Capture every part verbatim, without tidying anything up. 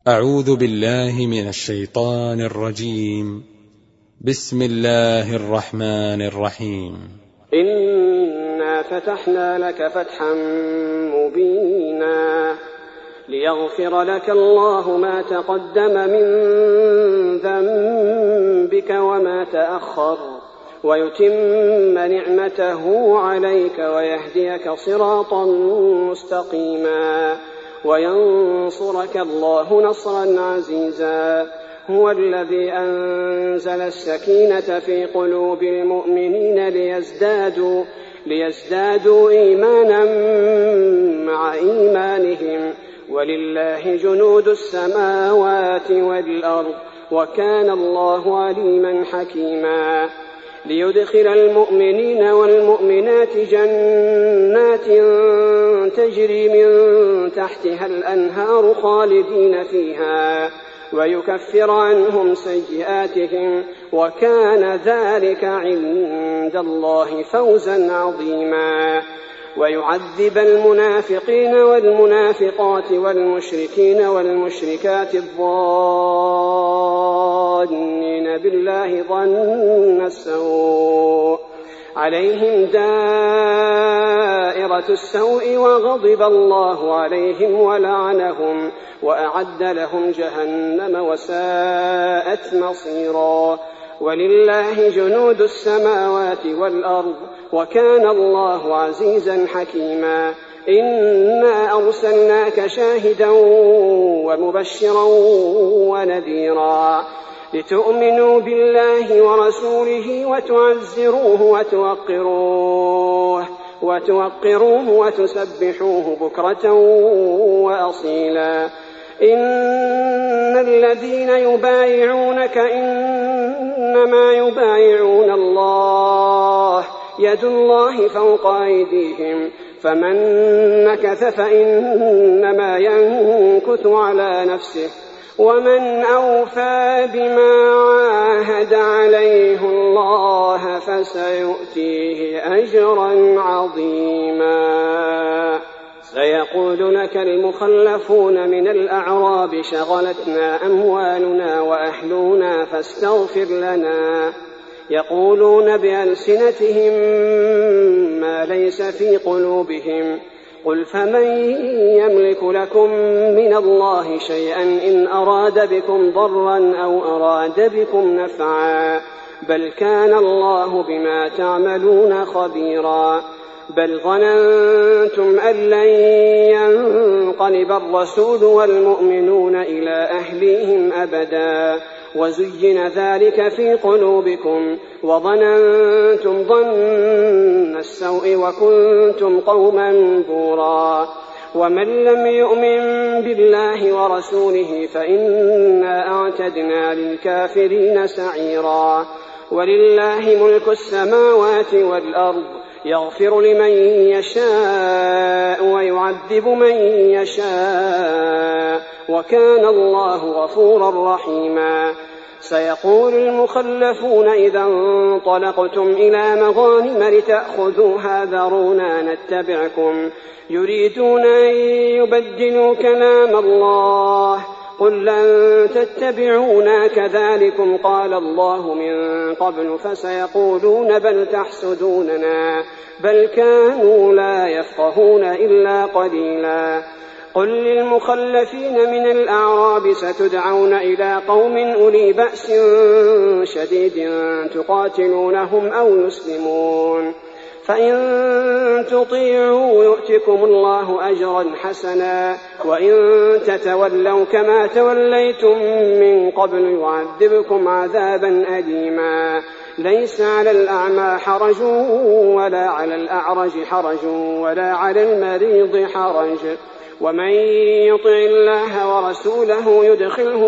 أعوذ بالله من الشيطان الرجيم. بسم الله الرحمن الرحيم. إنا فتحنا لك فتحا مبينا ليغفر لك الله ما تقدم من ذنبك وما تأخر ويتم نعمته عليك ويهديك صراطا مستقيما وينصرك الله نصرا عزيزا. هو الذي أنزل السكينة في قلوب المؤمنين ليزدادوا, ليزدادوا إيمانا مع إيمانهم ولله جنود السماوات والأرض وكان الله عليما حكيما. ليدخل المؤمنين والمؤمنات جنات تجري من تحتها الأنهار خالدين فيها ويكفر عنهم سيئاتهم وكان ذلك عند الله فوزا عظيما. ويعذب المنافقين والمنافقات والمشركين والمشركات الظانين بالله ظن السوء عليهم دائرة السوء وغضب الله عليهم ولعنهم وأعد لهم جهنم وساءت مصيرا. ولله جنود السماوات والأرض وكان الله عزيزا حكيما. إنا أرسلناك شاهدا ومبشرا ونذيرا لتؤمنوا بالله ورسوله وتعزروه وتوقروه, وتوقروه وتسبحوه بكرة وأصيلا. إن الذين يبايعونك إنما يبايعون الله يد الله فوق أيديهم فمن نكث فإنما ينكث على نفسه ومن أوفى بما عاهد عليه الله فسيؤتيه أجرا عظيما. سيقول لك المخلفون من الأعراب شغلتنا أموالنا وأهلنا فاستغفر لنا يقولون بألسنتهم ما ليس في قلوبهم قل فمن يملك لكم من الله شيئا إن أراد بكم ضرا أو أراد بكم نفعا بل كان الله بما تعملون خبيرا. بل ظننتم أن لن ينقلب الرسول والمؤمنون إلى أهليهم أبدا وزين ذلك في قلوبكم وظننتم ظن السوء وكنتم قوما بورا. ومن لم يؤمن بالله ورسوله فإنا أعتدنا للكافرين سعيرا. ولله ملك السماوات والأرض يغفر لمن يشاء ويعذب من يشاء وكان الله غفورا رحيما. سيقول المخلفون إذا انطلقتم إلى مغانم لتأخذوها ذرونا نتبعكم يريدون أن يبدلوا كلام الله قل لن تتبعونا كذلكم قال الله من قبل فسيقولون بل تحسدوننا بل كانوا لا يفقهون إلا قليلا. قل للمخلفين من الأعراب ستدعون إلى قوم أولي بأس شديد تقاتلونهم أو يسلمون فإن تطيعوا يؤتكم الله أجرا حسنا وإن تتولوا كما توليتم من قبل يعذبكم عذابا أليما. ليس على الأعمى حرج ولا على الأعرج حرج ولا على المريض حرج ومن يطع الله ورسوله يدخله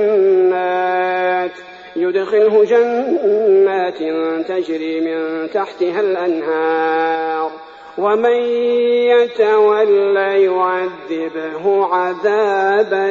جنات يدخله جنات تجري من تحتها الأنهار ومن يتول يعذبه عذابا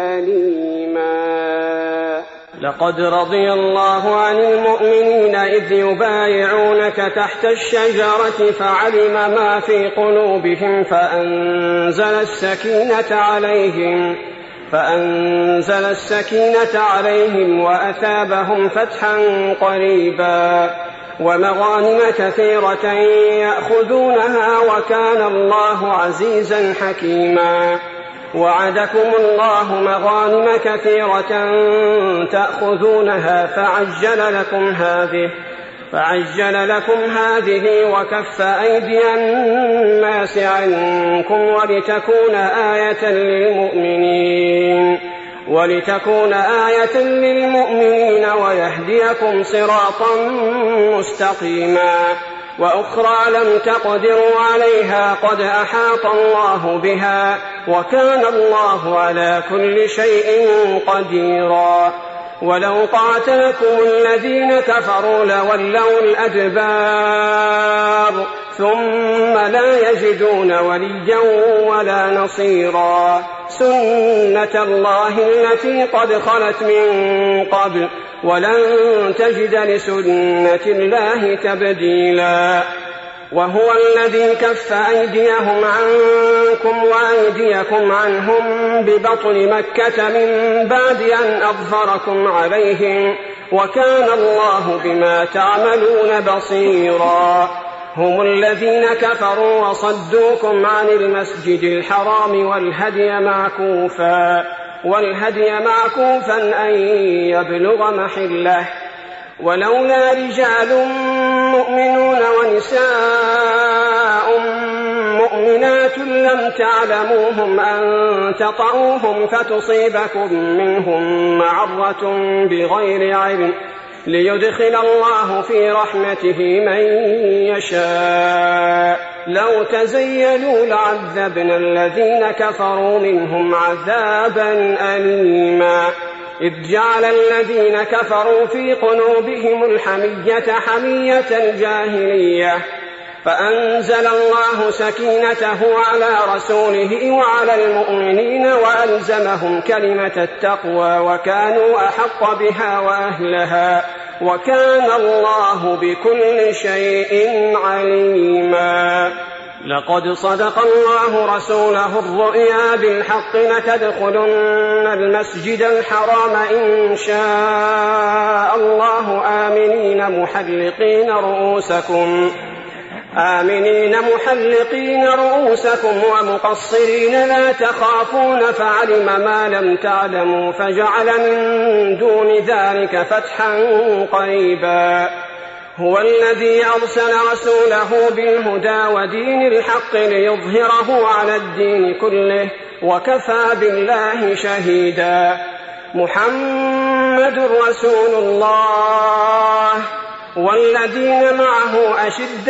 أليما. لقد رضي الله عن المؤمنين إذ يبايعونك تحت الشجرة فعلم ما في قلوبهم فأنزل السكينة عليهم فأنزل السكينة عليهم وأثابهم فتحا قريبا ومغانم كثيرة يأخذونها وكان الله عزيزا حكيما. وعدكم الله مغانم كثيرة تأخذونها فعجل لكم هذه فعجل لكم هذه وكف أيدي الناس عنكم ولتكون آية للمؤمنين ولتكون آية للمؤمنين ويهديكم صراطا مستقيما. وأخرى لم تقدروا عليها قد أحاط الله بها وكان الله على كل شيء قديرا. ولو قاتلكم الذين كفروا لولوا الأدبار ثم لا يجدون وليا ولا نصيرا. سنة الله التي قد خلت من قبل ولن تجد لسنة الله تبديلا. وهو الذي كف أيديهم عنكم وأيديكم عنهم ببطن مكة من بعد أن أظفركم عليهم وكان الله بما تعملون بصيرا. هم الذين كفروا وصدوكم عن المسجد الحرام والهدي معكوفا والهدي معكوفا أن يبلغ محله ولولا رجال مؤمنون ونساء مؤمنات لم تعلموهم أن تطؤوهم فتصيبكم منهم معرة بغير علم ليدخل الله في رحمته من يشاء. لو تزيلوا لعذبنا الذين كفروا منهم عذابا أليما. إذ جعل الذين كفروا في قلوبهم الحمية حمية الجاهلية فأنزل الله سكينته على رسوله وعلى المؤمنين وألزمهم كلمة التقوى وكانوا أحق بها وأهلها وكان الله بكل شيء عليما. لقد صدق الله رسوله الرؤيا بالحق لتدخلن المسجد الحرام إن شاء الله آمنين محلقين رؤوسكم آمنين محلقين رؤوسكم ومقصرين لا تخافون فعلم ما لم تعلموا فجعل من دون ذلك فتحا قريبا. هو الذي أرسل رسوله بالهدى ودين الحق ليظهره على الدين كله وكفى بالله شهيدا. محمد رسول الله والذين معه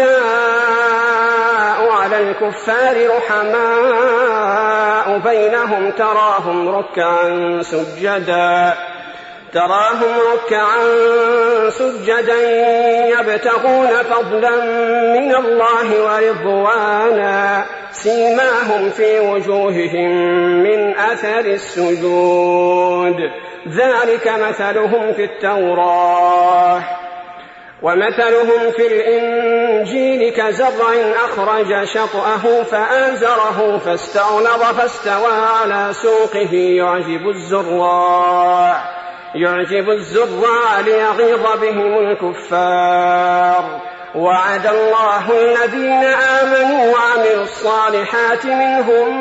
أشداء على الكفار رحماء بينهم تراهم ركعا سجدا تراهم ركعا سجدا يبتغون فضلا من الله ورضوانا سيماهم في وجوههم من أثر السجود ذلك مثلهم في التوراة ومثلهم في الإنجيل كزرع أخرج شطأه فآزره فاستغلظ فاستوى على سوقه يعجب الزراع يعجب الزراع ليغيظ بهم الكفار. وعد الله الذين آمنوا وعملوا الصالحات منهم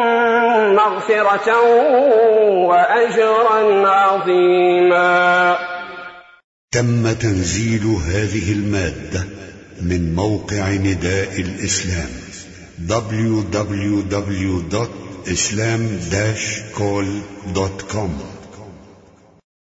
مغفرة وأجرا عظيما. تم تنزيل هذه المادة من موقع نداء الإسلام دبليو دبليو دبليو دوت إسلام داش كول دوت كوم.